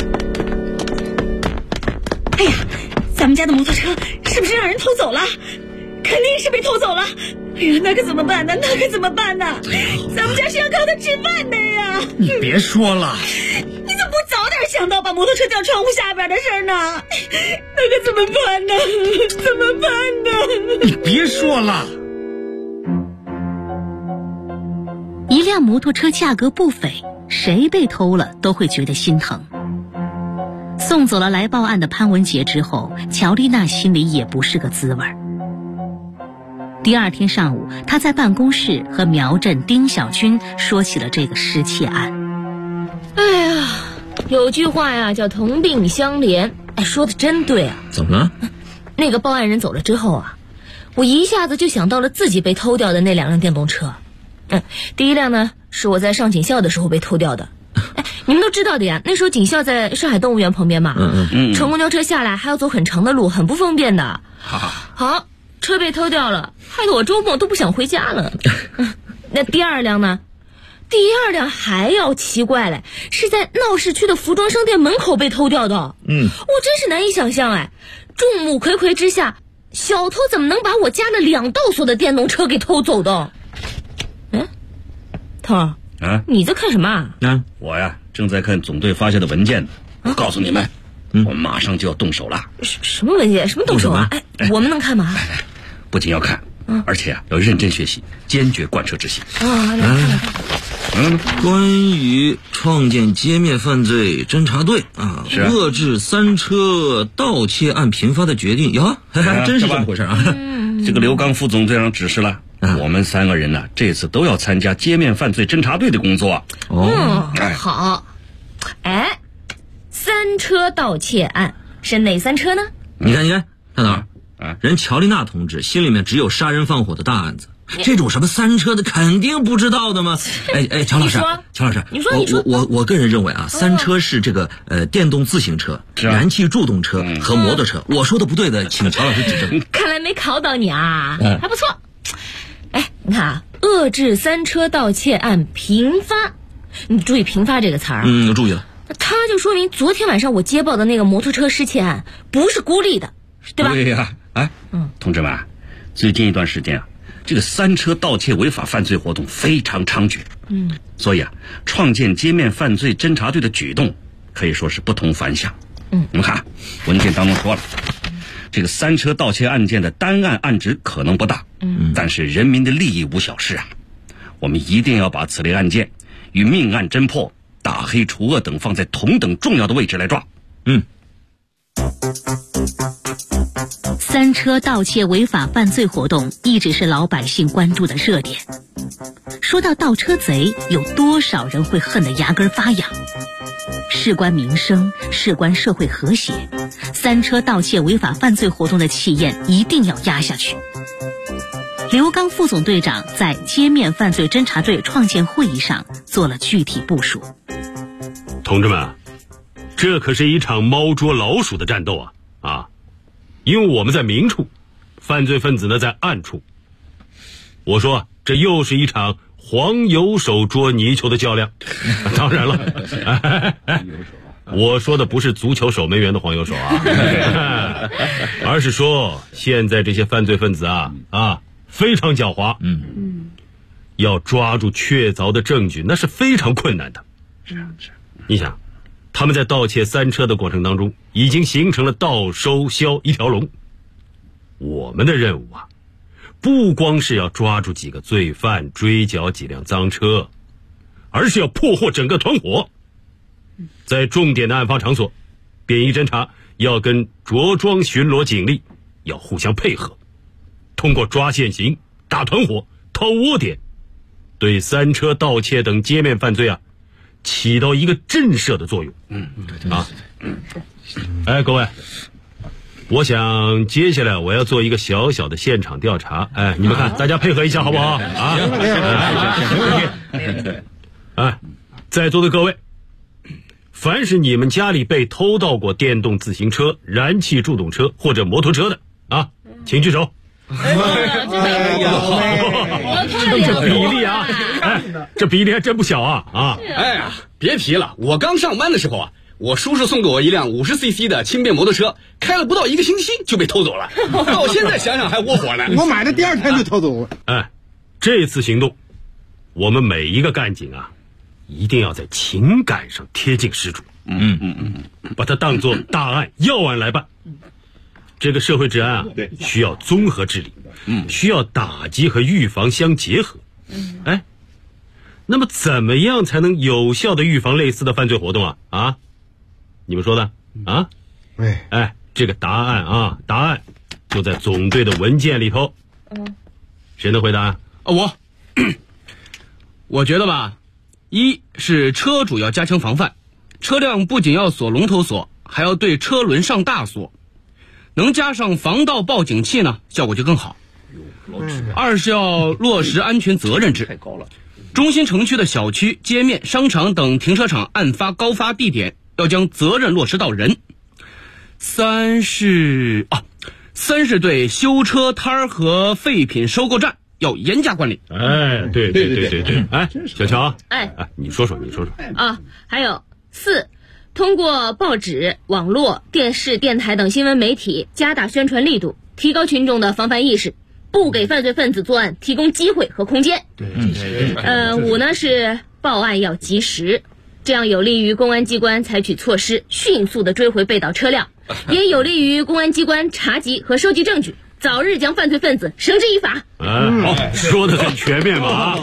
哎呀，咱们家的摩托车是不是让人偷走了？肯定是被偷走了。哎呀，那可怎么办呢？咱们家是要靠它吃饭的呀！ 你别说了， 你怎么不早点想到把摩托车吊窗户下边的事儿呢？那可怎么办呢？ 你别说了。 一辆摩托车价格不菲，谁被偷了都会觉得心疼。 送走了来报案的潘文杰之后，乔丽娜心里也不是个滋味。第二天上午，她在办公室和苗振、丁小军说起了这个失窃案。 哎呀，有句话呀叫同病相怜，哎，说的真对啊。 怎么了？ 那个报案人走了之后啊，我一下子就想到了自己被偷掉的那2辆电动车。第一辆呢是我在上警校的时候被偷掉的。哎，你们都知道的呀，那时候警校在上海动物园旁边嘛，乘公交车下来还要走很长的路，很不方便的。好，车被偷掉了，害得我周末都不想回家了。那第二辆呢？第二辆还要奇怪嘞，是在闹市区的服装商店门口被偷掉的。我真是难以想象哎，众目睽睽之下，小偷怎么能把我家的2道锁的电动车给偷走的？头儿啊， 你在看什么啊？ 我呀正在看总队发下的文件呢。我告诉你们，我们马上就要动手了。 什么文件？什么动手啊？哎，我们能看吗？ 不仅要看，而且要认真学习，坚决贯彻执行。 关于创建街面犯罪侦查队遏制3车盗窃案频发的决定呀，还真是这么回事啊！ 这个刘刚副总队长指示了，我们3个人呢，这次都要参加街面犯罪侦查队的工作。 好。哎，3车盗窃案是哪3车呢？ 你看，大头人乔丽娜同志心里面只有杀人放火的大案子，这种什么3车的肯定不知道的吗？哎，乔老师， 你说， 我个人认为啊，3车是这个电动自行车、燃气助动车和摩托车。我说的不对的，请乔老师指正。 看来没考倒你啊，还不错。哎，你看啊，遏制3车盗窃案频发，你注意“频发”这个词儿。 我注意了。 它就说明昨天晚上我接报的那个摩托车失窃案不是孤立的，对吧？ 对呀，同志们，最近一段时间啊，这个3车盗窃违法犯罪活动非常猖獗。所以啊，创建街面犯罪侦查队的举动可以说是不同凡响。你们看，文件当中说了，这个3车盗窃案件的单案案值可能不大，但是人民的利益无小事啊。我们一定要把此类案件与命案侦破、打黑除恶等放在同等重要的位置来抓。 3车盗窃违法犯罪活动一直是老百姓关注的热点。说到盗车贼，有多少人会恨得牙根发痒？事关民生，事关社会和谐，3车盗窃违法犯罪活动的气焰一定要压下去。刘刚副总队长在街面犯罪侦查队创建会议上做了具体部署。 同志们，这可是一场猫捉老鼠的战斗啊！因为我们在明处，犯罪分子呢在暗处。我说这又是一场黄油手捉泥鳅的较量。当然了，我说的不是足球守门员的黄油手而是说现在这些犯罪分子非常狡猾，要抓住确凿的证据那是非常困难的。你想，他们在盗窃3车的过程当中，已经形成了盗收销一条龙。我们的任务不光是要抓住几个罪犯，追缴几辆赃车，而是要破获整个团伙。在重点的案发场所，便衣侦查要跟着装巡逻警力要互相配合，通过抓现行、打团伙、掏窝点，对3车盗窃等街面犯罪起到一个震慑的作用。各位，我想接下来我要做一个小小的现场调查，你们看，大家配合一下好不好？在座的各位，凡是你们家里被偷盗过电动自行车、燃气助动车或者摩托车的请举手。这比例这比例还真不小别提了，我刚上班的时候我叔叔送给我一辆50cc 的轻便摩托车，开了不到1个星期就被偷走了，到现在想想还窝火呢。 我买的第2天就偷走了。 这次行动，我们每一个干警一定要在情感上贴近失主，把它当作大案要案来办。这个社会治安需要综合治理，需要打击和预防相结合。那么怎么样才能有效的预防类似的犯罪活动你们说的？ 啊？哎，这个答案就在总队的文件里头。谁能回答？ 我觉得吧，一是车主要加强防范，车辆不仅要锁龙头锁，还要对车轮上大锁，能加上防盗报警器呢，效果就更好。二是要落实安全责任制，太高了。中心城区的小区、街面、商场等停车场案发高发地点要将责任落实到人。三是对修车摊儿和废品收购站要严加管理。 哎，对。哎，小乔，你说说。 还有4，通过报纸、网络、电视、电台等新闻媒体加大宣传力度，提高群众的防范意识，不给犯罪分子作案提供机会和空间。5呢是报案要及时，这样有利于公安机关采取措施，迅速的追回被盗车辆，也有利于公安机关查缉和收集证据，早日将犯罪分子绳之以法。 好，说得很全面嘛。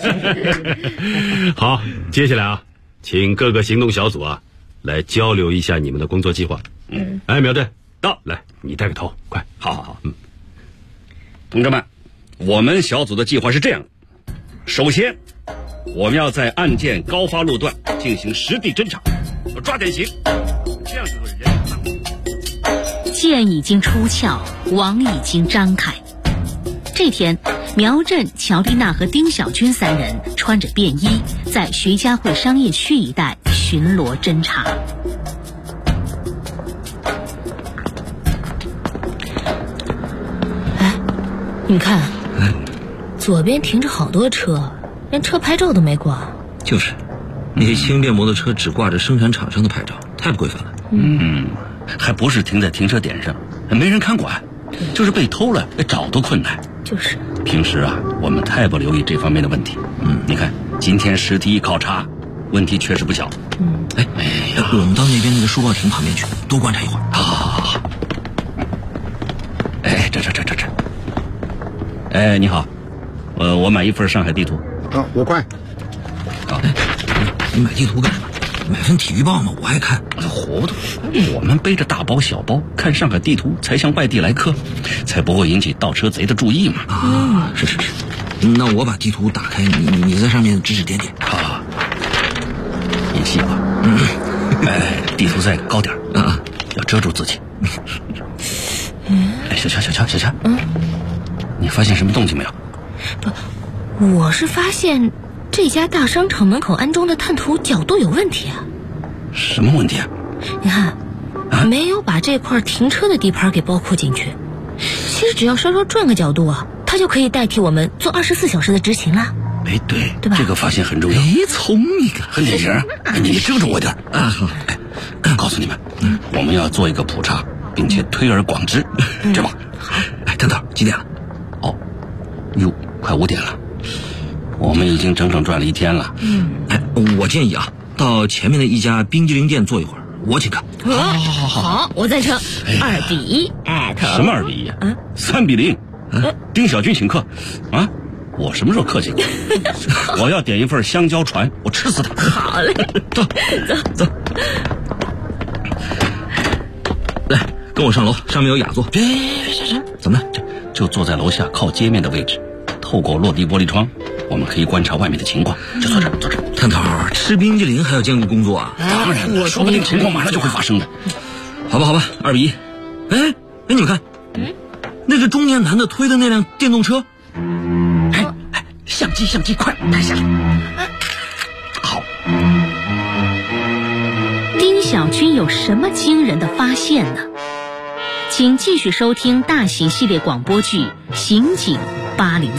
好，接下来请各个行动小组来交流一下你们的工作计划。哎，苗队到，来，你带个头，快。 好。同志们，我们小组的计划是这样的：首先，我们要在案件高发路段进行实地侦查，抓典型，这样就会人。 剑已经出鞘，网已经张开。这天，苗震、乔丽娜和丁小军3人穿着便衣，在徐家汇商业区一带巡逻侦查。 你看，左边停着好多车，连车牌照都没挂。 就是，那些轻便摩托车只挂着生产厂商的牌照，太不规范了。 还不是停在停车点上，没人看管，就是被偷了，找都困难。 就是， 平时我们太不留意这方面的问题。你看今天实地一考察，问题确实不小。 我们到那边那个书报亭旁边去，多观察一会儿。 好。这。你好，我买一份上海地图。 我快。 你买地图干什么？买份体育报吗？我爱看。 糊涂，我们背着大包小包看上海地图，才像外地来客，才不会引起盗车贼的注意嘛。 是。那我把地图打开，你在上面指指点点。 好，演戏吧。地图再高点要遮住自己。小乔，你发现什么动静没有？ 不，我是发现这家大商场门口安装的探图角度有问题啊。 什么问题啊？ 你看，没有把这块停车的地盘给包括进去。其实只要稍稍转个角度它就可以代替我们做24小时的执勤了。 对吧？这个发现很重要。 聪明很典型。你遮着我点好。 告诉你们，我们要做一个普查，并且推而广之，这吧？ 好。探头，几点了？ 快5点了。我们已经整整转了1天了。 我建议到前面的一家冰激凌店坐一会儿，我请客。 好，我赞成。2比1。 什么2比1？3比0。丁小军请客我什么时候客气过？我要点一份香蕉船，我吃死他。 好嘞， 走。来，跟我上楼，上面有雅座。 别， 怎么了？ 就坐在楼下靠街面的位置，透过落地玻璃窗，我们可以观察外面的情况。就坐这。 探头，吃冰激凌还要兼顾工作当然了，说不定情况马上就会发生的。 好吧，2比1。你们看，那个中年男的推的那辆电动车。 相机，快拍下来。好。 丁小军有什么惊人的发现呢？请继续收听大型系列广播剧《刑警803》。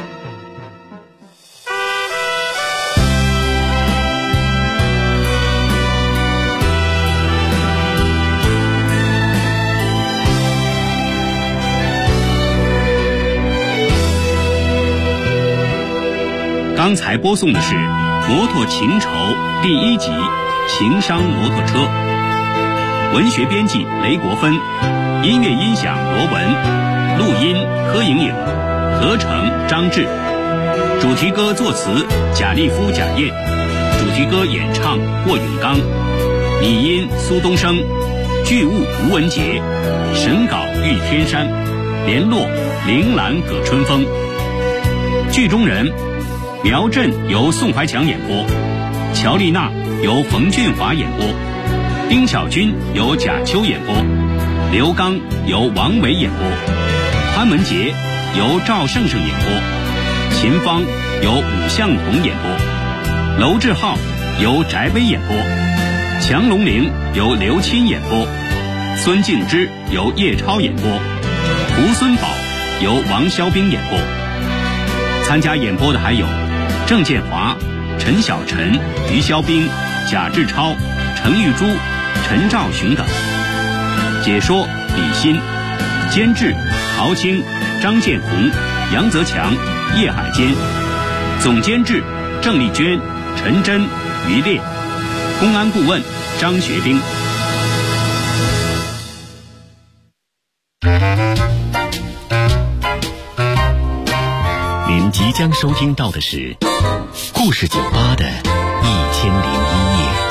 刚才播送的是《摩托情仇》第1集《情商摩托车》，文学编辑雷国芬，音乐音响罗文，录音柯莹莹，合成张志，主题歌作词贾立夫、贾燕，主题歌演唱霍永刚，拟音苏东升， 剧务吴文杰，审稿玉天山，联络铃兰葛春风。剧中人：苗震由宋怀强演播，乔丽娜由冯俊华演播，丁巧君由贾秋演播，刘刚由王维演播，潘文杰由赵胜胜演播，秦芳由武向同演播，娄志浩由翟威演播，强龙陵由刘钦演播，孙敬之由叶超演播，胡孙宝由王肖兵演播。参加演播的还有郑建华、陈小晨、于肖兵、贾志超、陈玉珠、陈兆雄等。解说李欣，监制陶青、张建红、杨泽强、叶海坚，总监制郑丽娟、陈真、于烈，公安顾问张学兵。 您即将收听到的是故事酒吧的1001夜。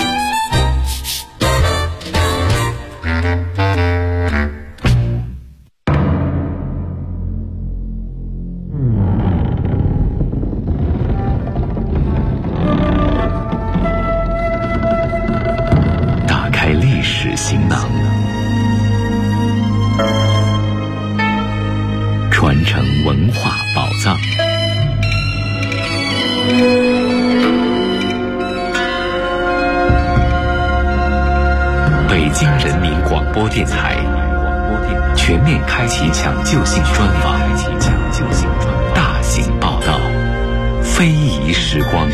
打开历史行囊，传承文化宝藏。北京人民广播电台全面开启抢救性专访，大型报道，非遗时光。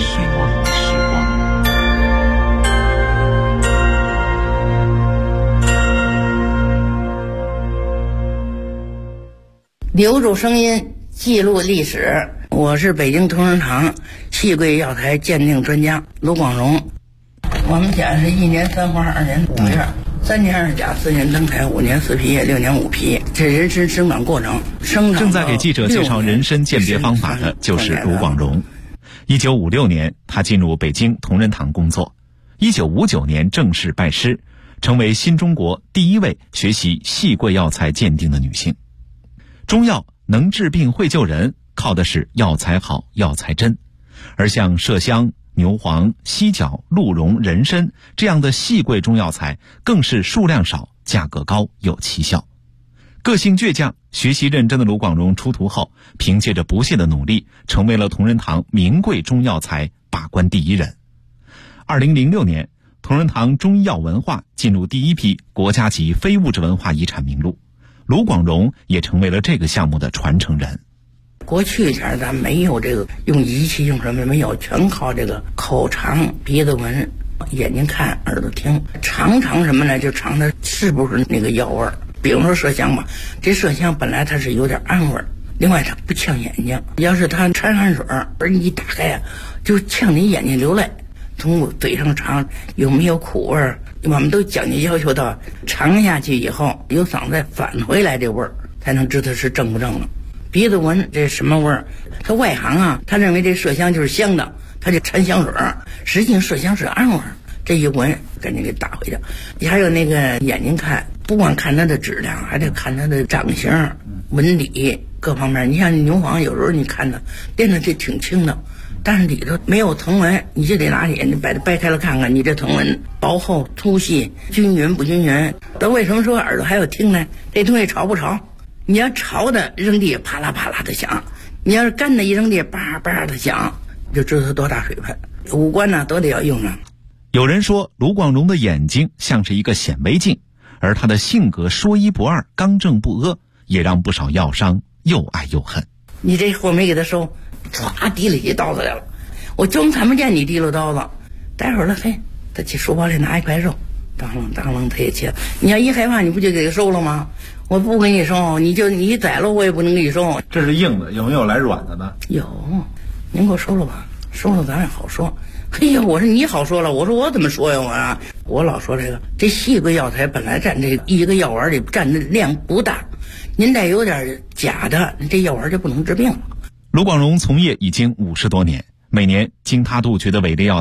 留住声音，记录历史。我是北京同仁堂戏柜药材鉴定专家卢广荣。我们家是1年3花2年5月，3年2甲4年登台5年4批6年5批，这人参生长过程。 正在给记者介绍人参鉴别方法的就是卢广荣。1956年，他进入北京同仁堂工作。1959年正式拜师，成为新中国第一位学习戏柜药材鉴定的女性。中药能治病会救人，靠的是药材好药材真，而像麝香、牛黄、犀角、鹿茸、人参这样的细贵中药材更是数量少，价格高，有奇效。个性倔强、学习认真的卢广荣出徒后，凭借着不懈的努力，成为了同仁堂名贵中药材把关第一人。2006年，同仁堂中医药文化进入第一批国家级非物质文化遗产名录，卢广荣也成为了这个项目的传承人。 过去前咱没有这个用仪器用什么没有，全靠这个口尝、鼻子闻、眼睛看、耳朵听，尝什么呢？就尝它是不是那个药味儿。比如说麝香吧，这麝香本来它是有点暗味儿，另外它不呛眼睛。要是它掺汗水而你一打开啊，就呛你眼睛流泪。从嘴上尝有没有苦味儿，我们都讲究要求到尝下去以后由嗓子返回来这味儿，才能知道是正不正了。鼻子闻这什么味儿？他外行啊，他认为这麝香就是香的，他就掺香水儿，实际上麝香是暗味儿。这一闻赶紧给打回去。你还有那个眼睛看，不光看它的质量，还得看它的长形、纹理各方面。你像牛黄，有时候你看它垫的这挺轻的，但是里头没有藤纹，你就得拿眼睛把它掰开了看看，你这藤纹薄厚、粗细、均匀不均匀。那为什么说耳朵还要听呢？这东西潮不潮？你要潮的扔地啪啦啪啦的响，你要是干的一扔地叭叭的响，就知道它多大水分。五官呢都得要用上。 有人说卢广荣的眼睛像是一个显微镜，而他的性格说一不二、刚正不阿，也让不少药商又爱又恨。 你这货没给他收，唰提了起刀子来了，我就看不见你提溜刀子。待会儿了，嘿，他去书包里拿一块肉，当啷当啷他也切。你要一害怕，你不就给他收了吗？我不给你收，你宰了我也不能给你收。 这是硬的，有没有来软的呢？ 有，您给我收了吧，收了咱也好说。嘿呀，我说你好说了，我说我怎么说呀？我老说这细贵药材本来占这一个药丸里占的量不大，您再有点假的，这药丸就不能治病了。 卢广荣从业已经50多年，每年经他杜绝的伪劣药